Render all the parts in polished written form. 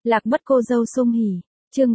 Lạc mất cô dâu Sung Hỉ, chương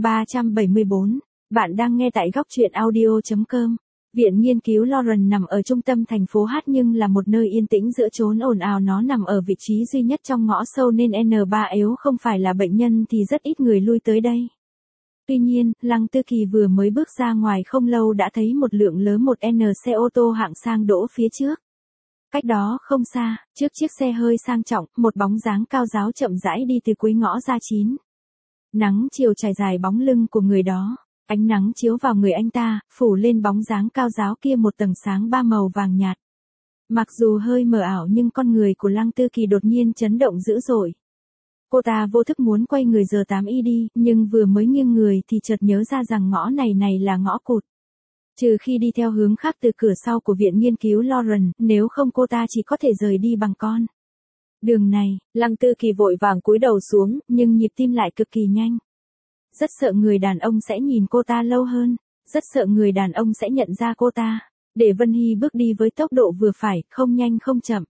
374, bạn đang nghe tại góc truyện audio.com. Viện nghiên cứu Lauren nằm ở trung tâm thành phố H nhưng là một nơi yên tĩnh giữa chốn ồn ào, nó nằm ở vị trí duy nhất trong ngõ sâu nên N3 nếu không phải là bệnh nhân thì rất ít người lui tới đây. Tuy nhiên, Lăng Tư Kỳ vừa mới bước ra ngoài không lâu đã thấy một lượng lớn một xe ô tô hạng sang đỗ phía trước. Cách đó không xa, trước chiếc xe hơi sang trọng, một bóng dáng cao ráo chậm rãi đi từ cuối ngõ ra 9. Nắng chiều trải dài bóng lưng của người đó, ánh nắng chiếu vào người anh ta, phủ lên bóng dáng cao ráo kia một tầng sáng ba màu vàng nhạt. Mặc dù hơi mờ ảo nhưng con người của Lăng Tư Kỳ đột nhiên chấn động dữ dội. Cô ta vô thức muốn quay người giờ 8 y đi, nhưng vừa mới nghiêng người thì chợt nhớ ra rằng ngõ này là ngõ cụt. Trừ khi đi theo hướng khác từ cửa sau của viện nghiên cứu Lauren, nếu không cô ta chỉ có thể rời đi bằng con đường này. Lăng Tư Kỳ vội vàng cúi đầu xuống, nhưng nhịp tim lại cực kỳ nhanh. Rất sợ người đàn ông sẽ nhìn cô ta lâu hơn, rất sợ người đàn ông sẽ nhận ra cô ta. Để Vân Hy bước đi với tốc độ vừa phải, không nhanh không chậm.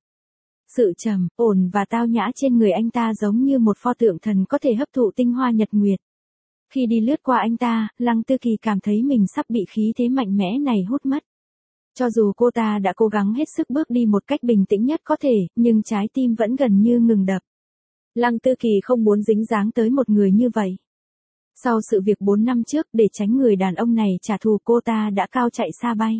Sự trầm, ổn và tao nhã trên người anh ta giống như một pho tượng thần có thể hấp thụ tinh hoa nhật nguyệt. Khi đi lướt qua anh ta, Lăng Tư Kỳ cảm thấy mình sắp bị khí thế mạnh mẽ này hút mất. Cho dù cô ta đã cố gắng hết sức bước đi một cách bình tĩnh nhất có thể, nhưng trái tim vẫn gần như ngừng đập. Lăng Tư Kỳ không muốn dính dáng tới một người như vậy. Sau sự việc 4 năm trước, để tránh người đàn ông này trả thù, cô ta đã cao chạy xa bay.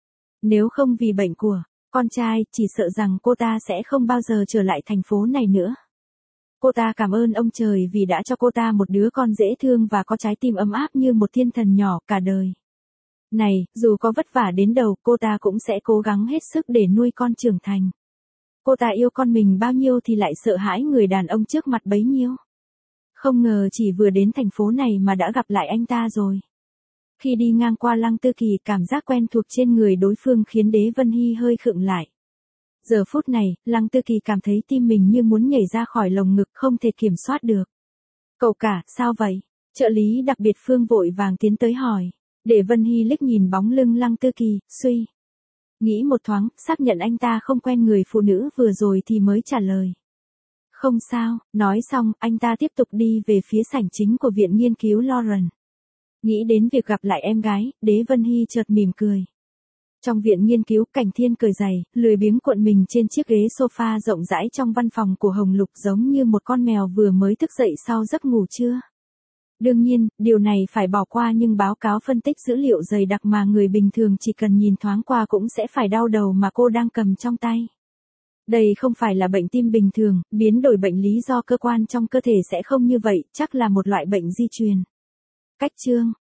Nếu không vì bệnh của con trai, chỉ sợ rằng cô ta sẽ không bao giờ trở lại thành phố này nữa. Cô ta cảm ơn ông trời vì đã cho cô ta một đứa con dễ thương và có trái tim ấm áp như một thiên thần nhỏ cả đời. Này, dù có vất vả đến đâu, cô ta cũng sẽ cố gắng hết sức để nuôi con trưởng thành. Cô ta yêu con mình bao nhiêu thì lại sợ hãi người đàn ông trước mặt bấy nhiêu. Không ngờ chỉ vừa đến thành phố này mà đã gặp lại anh ta rồi. Khi đi ngang qua Lăng Tư Kỳ, cảm giác quen thuộc trên người đối phương khiến Đế Vân Hy hơi khựng lại. Giờ phút này, Lăng Tư Kỳ cảm thấy tim mình như muốn nhảy ra khỏi lồng ngực, không thể kiểm soát được. Cậu cả, sao vậy? Trợ lý đặc biệt Phương vội vàng tiến tới hỏi. Để Vân Hy liếc nhìn bóng lưng Lăng Tư Kỳ, suy nghĩ một thoáng, xác nhận anh ta không quen người phụ nữ vừa rồi thì mới trả lời. Không sao, nói xong, anh ta tiếp tục đi về phía sảnh chính của viện nghiên cứu Lauren. Nghĩ đến việc gặp lại em gái, Đế Vân Hy chợt mỉm cười. Trong viện nghiên cứu, Cảnh Thiên cởi giày, lười biếng cuộn mình trên chiếc ghế sofa rộng rãi trong văn phòng của Hồng Lục, giống như một con mèo vừa mới thức dậy sau giấc ngủ trưa. Đương nhiên, điều này phải bỏ qua, nhưng báo cáo phân tích dữ liệu dày đặc mà người bình thường chỉ cần nhìn thoáng qua cũng sẽ phải đau đầu mà cô đang cầm trong tay. Đây không phải là bệnh tim bình thường, biến đổi bệnh lý do cơ quan trong cơ thể sẽ không như vậy, chắc là một loại bệnh di truyền. Cách chương